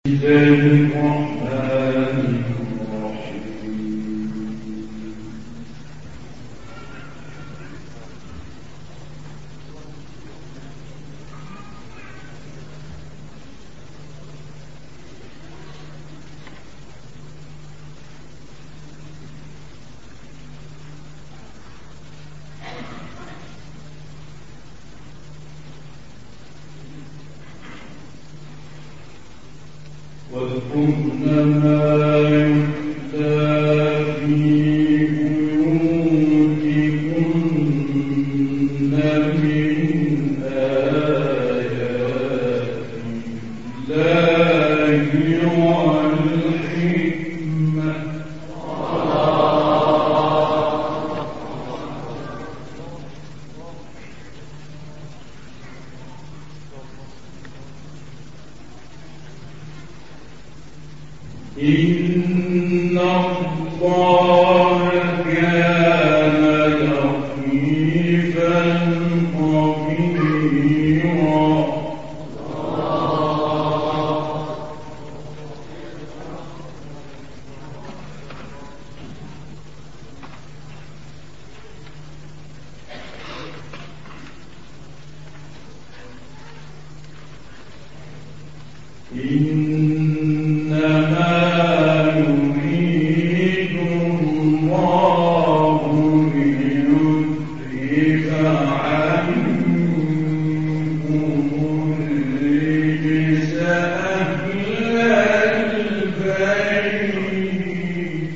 واذكرن ما يتلى في بيوتكن من آيات الله والحكمة إن الله كان لطيفا خبيرا إنما يريد الله ليذهب عنكم الرجس أهل البيت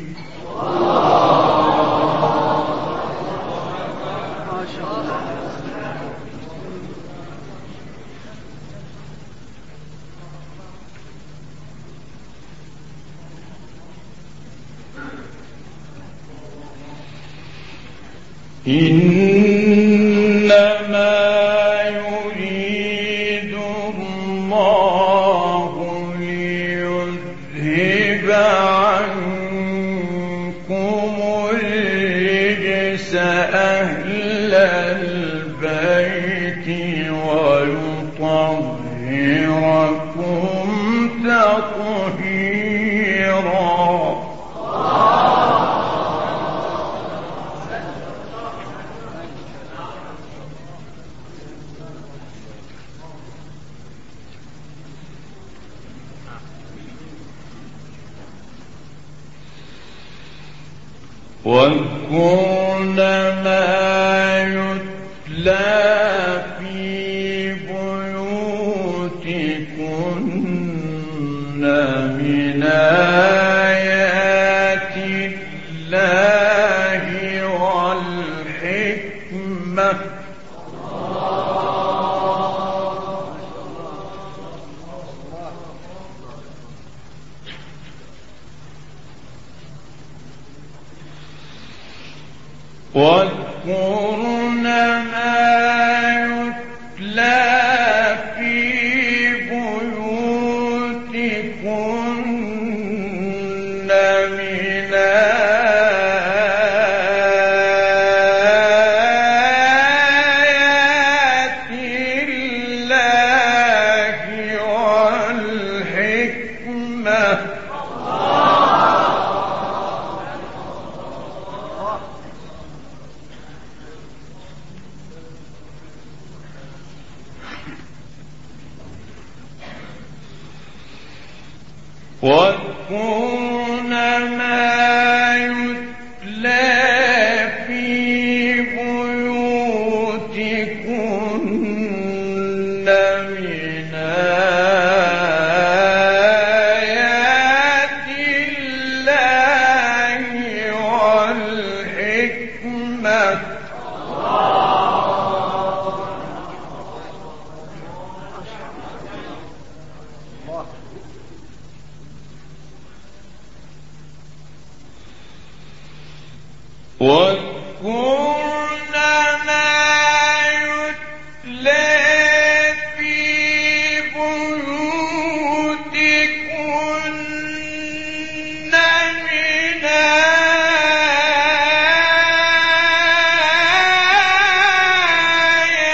إنما يريد الله ليذهب عنكم الرجس أهل البيت ويطهركم تطهيرا واذكرن ما يتلى في بيوتكن من آيات الله والحكمة واذكرن ما يتلى في بيوتكن من آيات الله والحكمة واذكرن ما يتلى في بيوتكن من آيات الله والحكمة واذكرن ما يتلى في بيوتكن من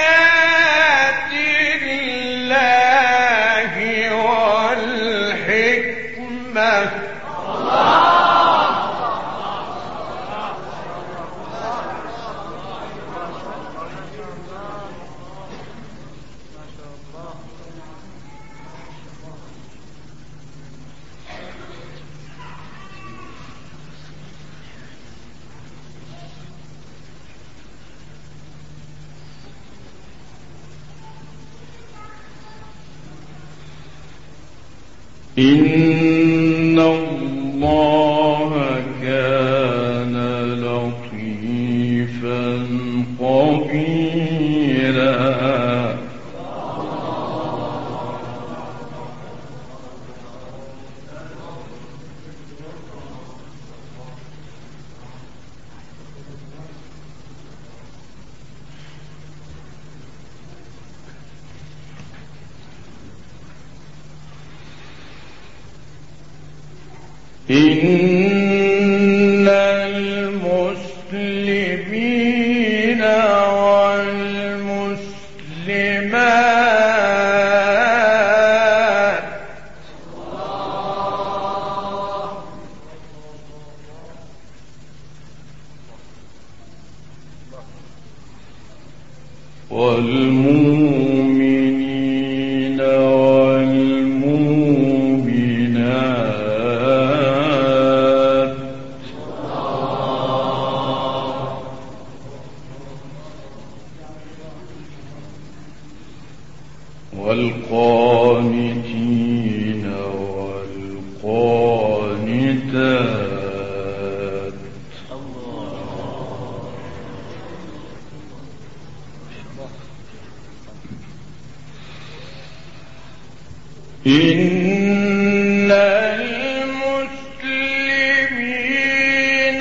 آيات الله والحكمة إن الله كان لطيفا خبيرا. إن المسلمين والمسلمات والمؤمنين والمؤمنات والقانتين والقانتات إن المسلمين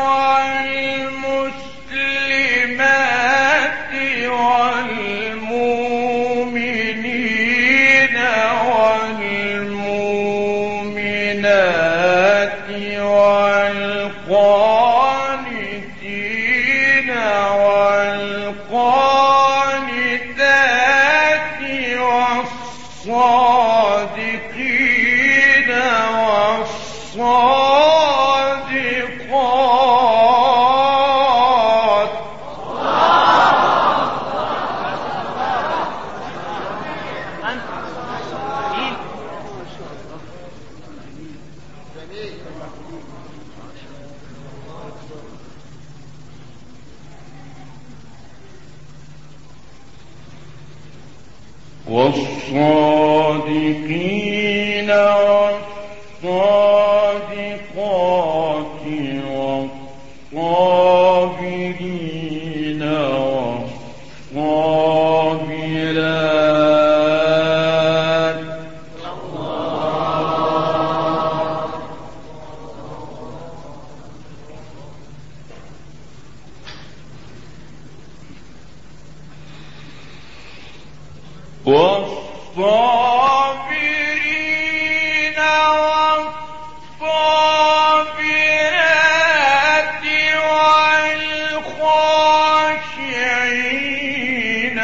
والمسلمات والمؤمنين والمؤمنات والقانتين والقانتات والصادقين والصادقات والصادقين والصادقات والصابرين والصابرات والصابرين والصابرات والخاشعين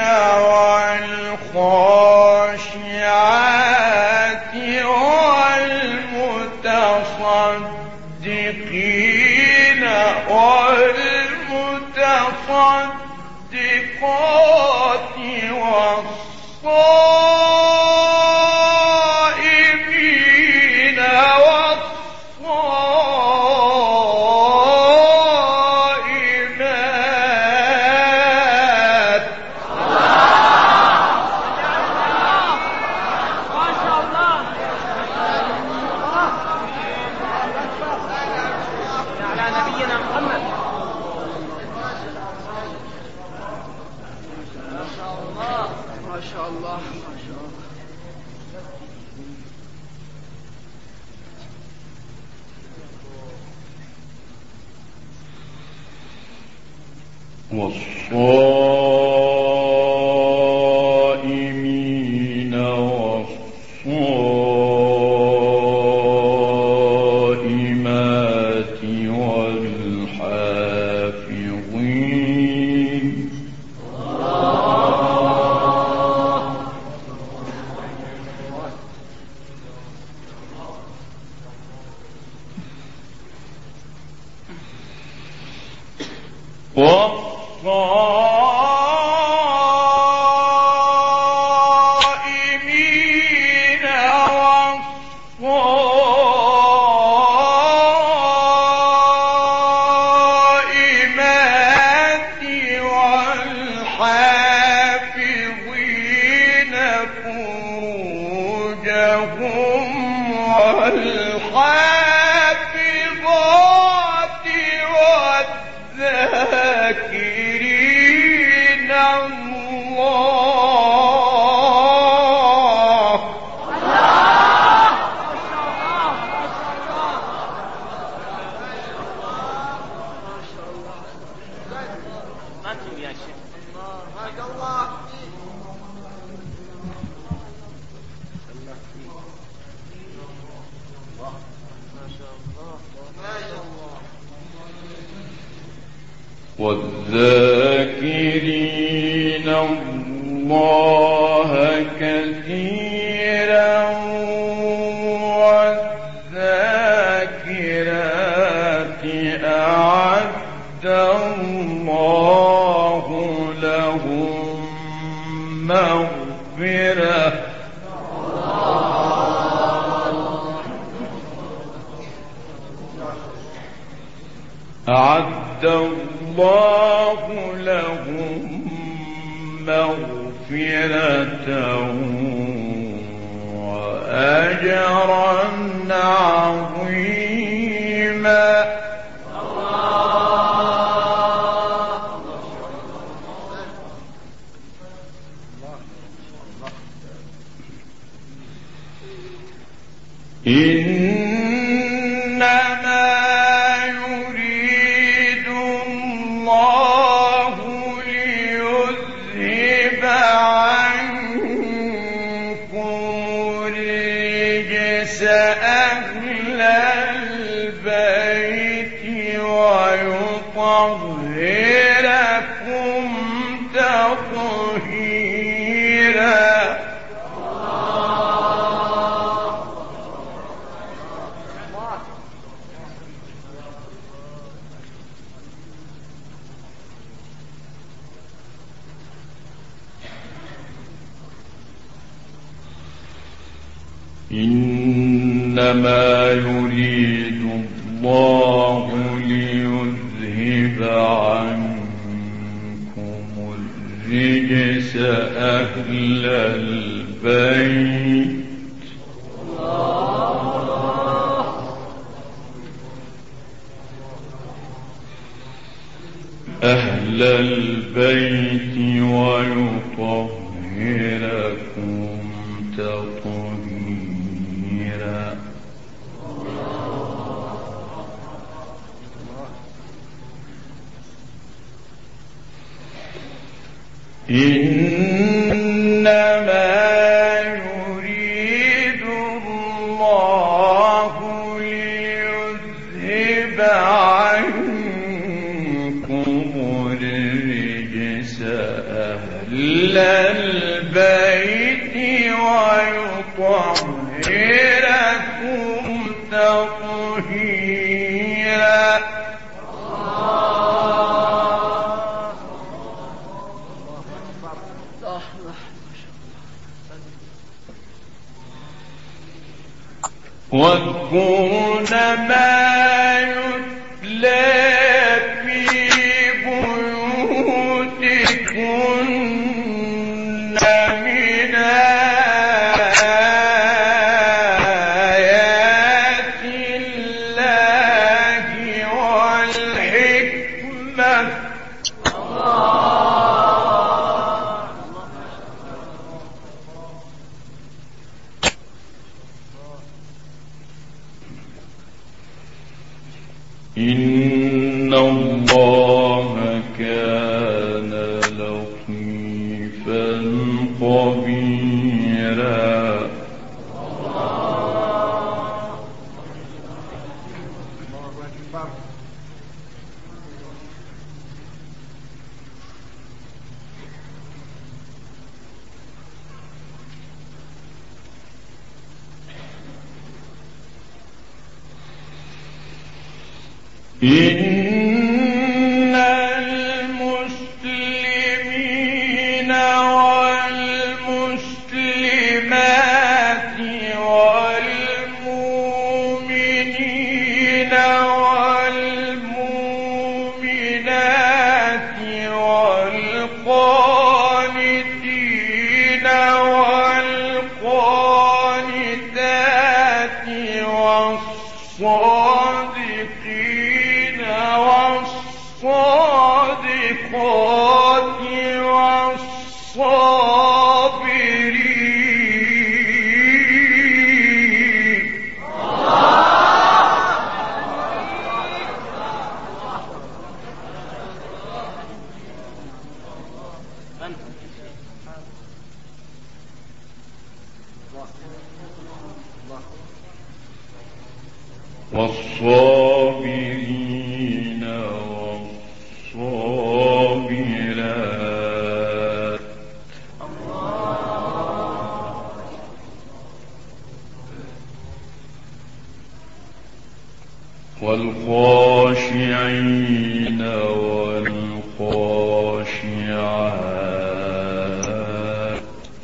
والخاشعات والمتصدقين والمتصدقات والصائمين والصائمات على نبينا محمد. ما شاء الله ما شاء الله ما شاء الله. والصائمين والصائمات والحافظين والحافظات والذاكرين والذاكرين الله كثيرا والذاكرات أعد الله لهم مغفرة أعد الله لهم مغفرة وأجرا عظيما إنما يريد الله ليذهب عنكم الرجس أهل البيت ويطهركم تطهيرا إنما يريد الله ليذهب عنكم الرجس أهل البيت ويطهركم تطهيرا إنما يريد الله ليذهب عنكم الرجس أهل البيت ويطهركم تطهيرا واذكرن ما يتلى في بيوتكن من آيات الله والحكمة إن الله كان لطيفا خبيرا إن المسلمين والمسلمات والمؤمنين والمؤمنات والقانتين والقانتات والصادقين والصادقات والصابرين والصابرين والصابرات والخاشعين والخاشعات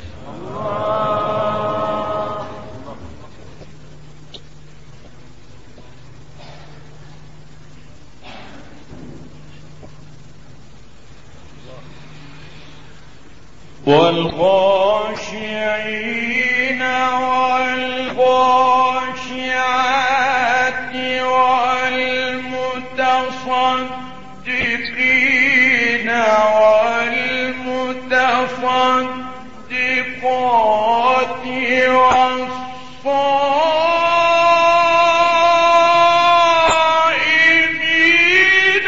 والخاشعين والخاشعات والمتصدقين والمتصدقات والصائمين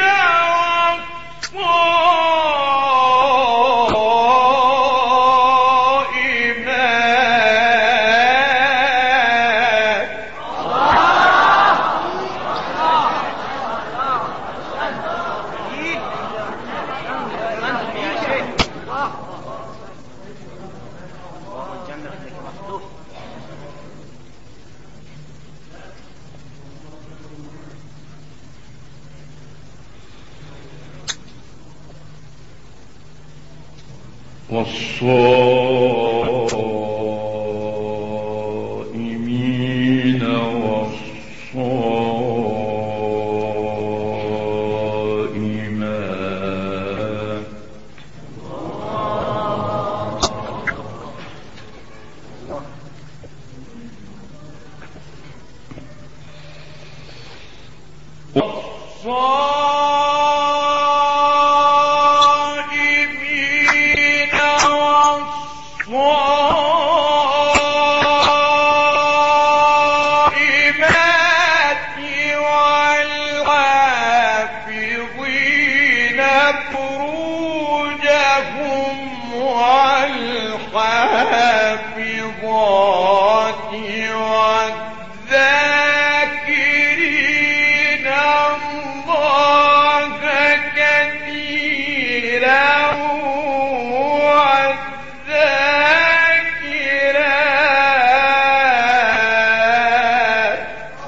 والصائمين والصائمات والحافظات والذاكرين الله كثيرا والذاكرات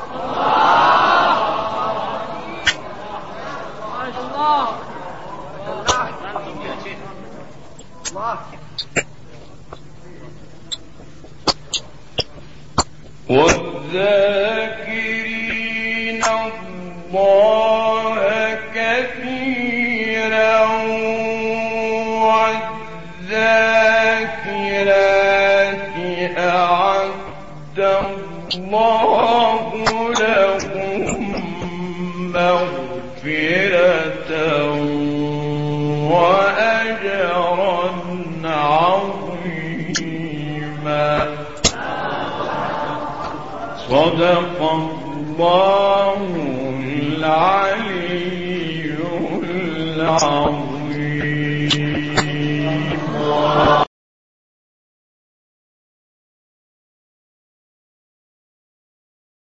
والذاكرين الله كثيرا والذاكرات أعد الله لهم مغفرة وأجرا عظيما. صدق الله العلي العظيم.